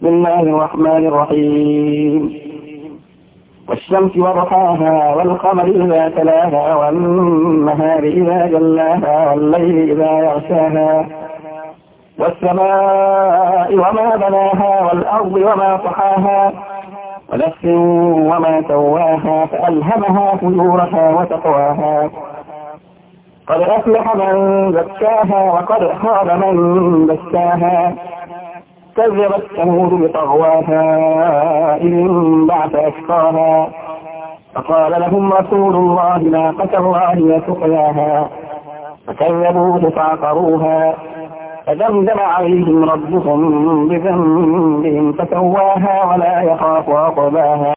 بسم الله الرحمن الرحيم والشمس وضحاها والقمر إذا تلاها والنهار إذا جلاها والليل إذا يغشاها والسماء وما بناها والأرض وما طحاها ونفس وما سواها فألهمها فجورها وتقواها قد أفلح من زكاها وقد خاب من دساها كذبت ثمود بطغواها إذ انبعث أشقاها فقال لهم رسول الله ناقة الله وسقياها فكذبوه فعقروها فدمدم عليهم ربهم بذنبهم فسواها ولا يخاف عقباها.